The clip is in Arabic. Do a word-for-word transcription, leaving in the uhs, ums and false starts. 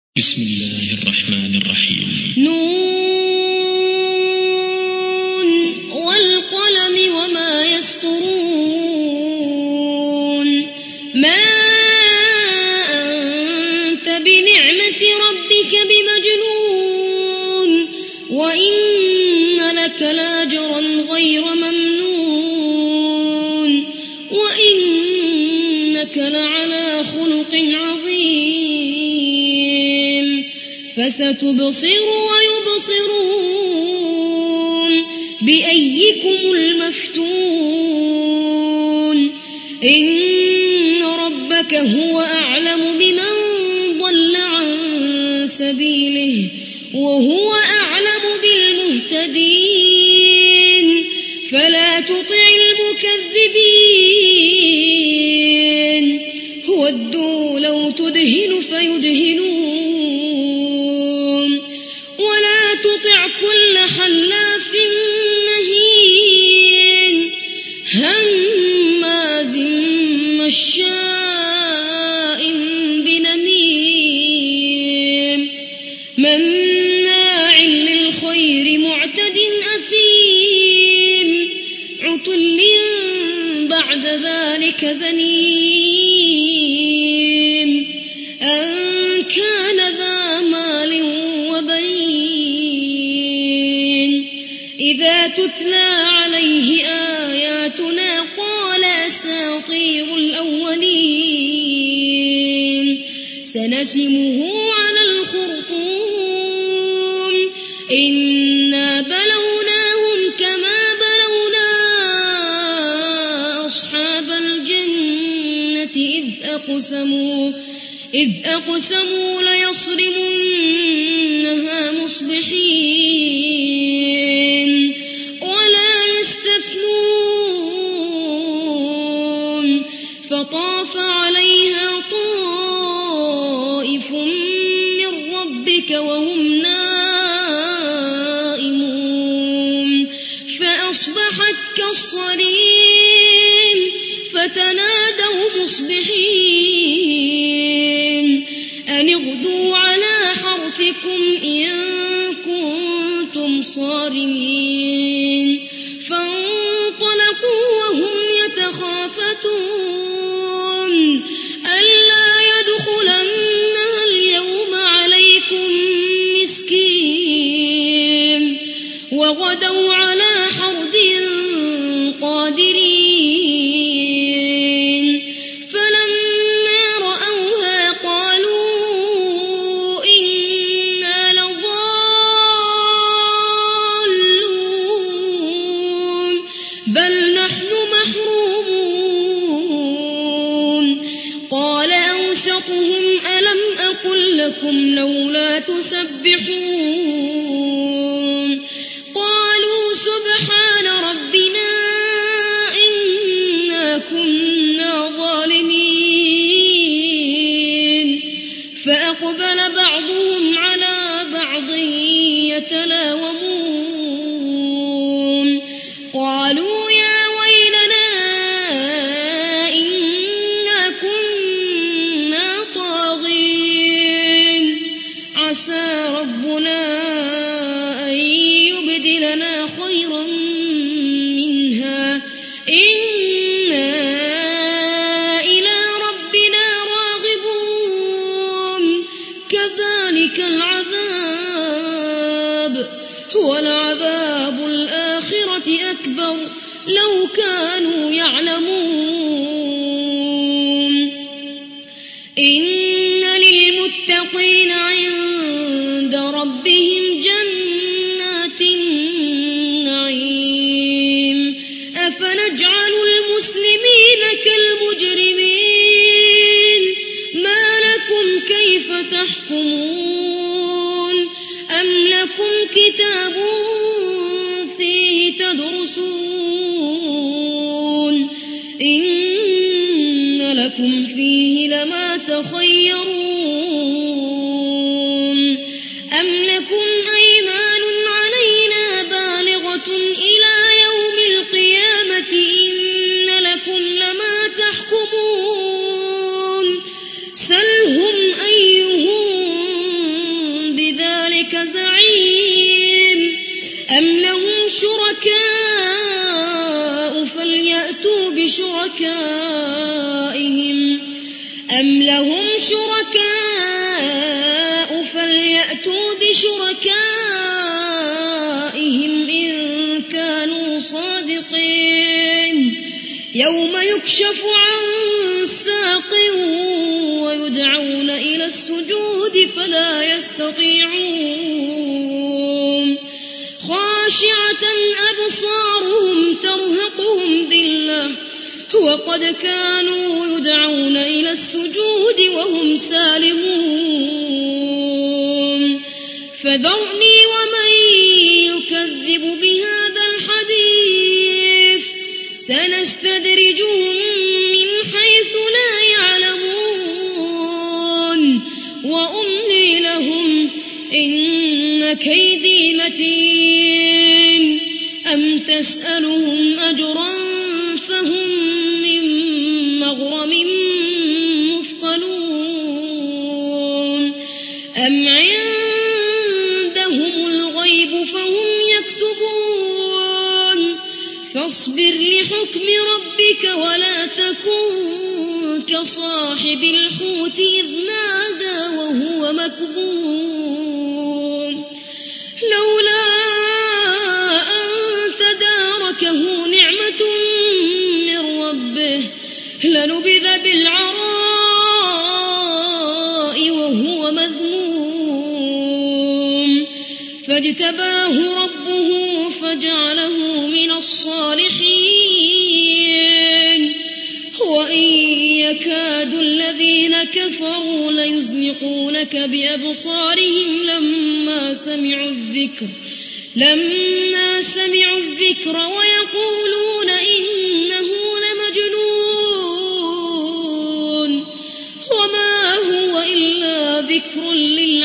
بسم الله الرحمن الرحيم. نون والقلم وما يسطرون. ما أنت بنعمة ربك بمجنون وإن لك لاجرا غير ممنون وإنك لعلى خلق عظيم. فستبصر ويبصرون بأيكم المفتون. إن ربك هو أعلم بمن ضل عن سبيله وهو أعلم بالمهتدين. فلا تطع المكذبين ودوا لو تدهن فيدهنون ولا تطع كل حلاف مهين هماز مشاء بنميم مناع للخير معتد أثيم عتل بعد ذلك زنيم أن كان ذا مال وبنين. إذا تتلى عليه آياتنا قال أساطير الأولين. سنسمه على الخرطوم. إنا بلوناهم كما بلونا أصحاب الجنة إذ أقسموا إذ أقسموا ليصرمنها مصبحين ولا يستثنون. فطاف عليها طائف من ربك وهم نائمون فأصبحت كالصريم. فتنادوا مصبحين أن اغدوا على حرثكم إن كنتم صارمين. فانطلقوا وهم يتخافتون ألا يدخلنها اليوم عليكم مسكين وغدوا على حرد قادرين. بل نحن محرومون. قال أوسطهم ألم أقل لكم لولا تسبحون. قالوا سبحان ربنا إنا كنا ظالمين. فأقبل بعضهم على بعض يتلاومون. قالوا يا ويلنا إنا كنا طاغين. عسى ربنا أن يبدلنا خيرا منها إنا إلى ربنا راغبون. كذلك العذاب ولعذاب الآخرة أكبر لو كانوا يعلمون. إن للمتقين عند ربهم جنات النعيم. أفنجعل المسلمين كالمجرمين ما لكم كيف تحكمون. أم لكم كتاب فيه تدرسون إن لكم فيه لما تخيرون. أم لكم أيمان علينا بالغة إلى يوم القيامة إن لكم لما تحكمون. سلهم أيهم ذلك زعيم أم لهم شركاء فليأتوا بشركائهم أم لهم شركاء فليأتوا بشركائهم إن كانوا صادقين يوم يكشف عن ساق ويدعون إلى السجود فلا يستطيعون خاشعة أبصارهم ترهقهم ذلة وقد كانوا يدعون إلى السجود وهم سالمون فذرني ومن يكذب بهذا الحديث سنستدرجهم من حيث لا يعلمون وأملي لهم إن كيدي متين أم تسألهم أجرا فهم من مغرم مثقلون أم عندهم الغيب فهم يكتبون فاصبر لحكم ربك ولا تكن كصاحب الحوت إذ نادى وهو مكظوم لولا أن تداركه نعمة من ربه لنبذ بالعراء وهو مذموم فاجتباه ربه فجعله من الصالحين وإن يكاد الذين كفروا ليزلقونك بأبصارهم لما سمعوا الذكر لما سمعوا الذكر ويقولون إنه لمجنون وما هو إلا ذكر للعالمين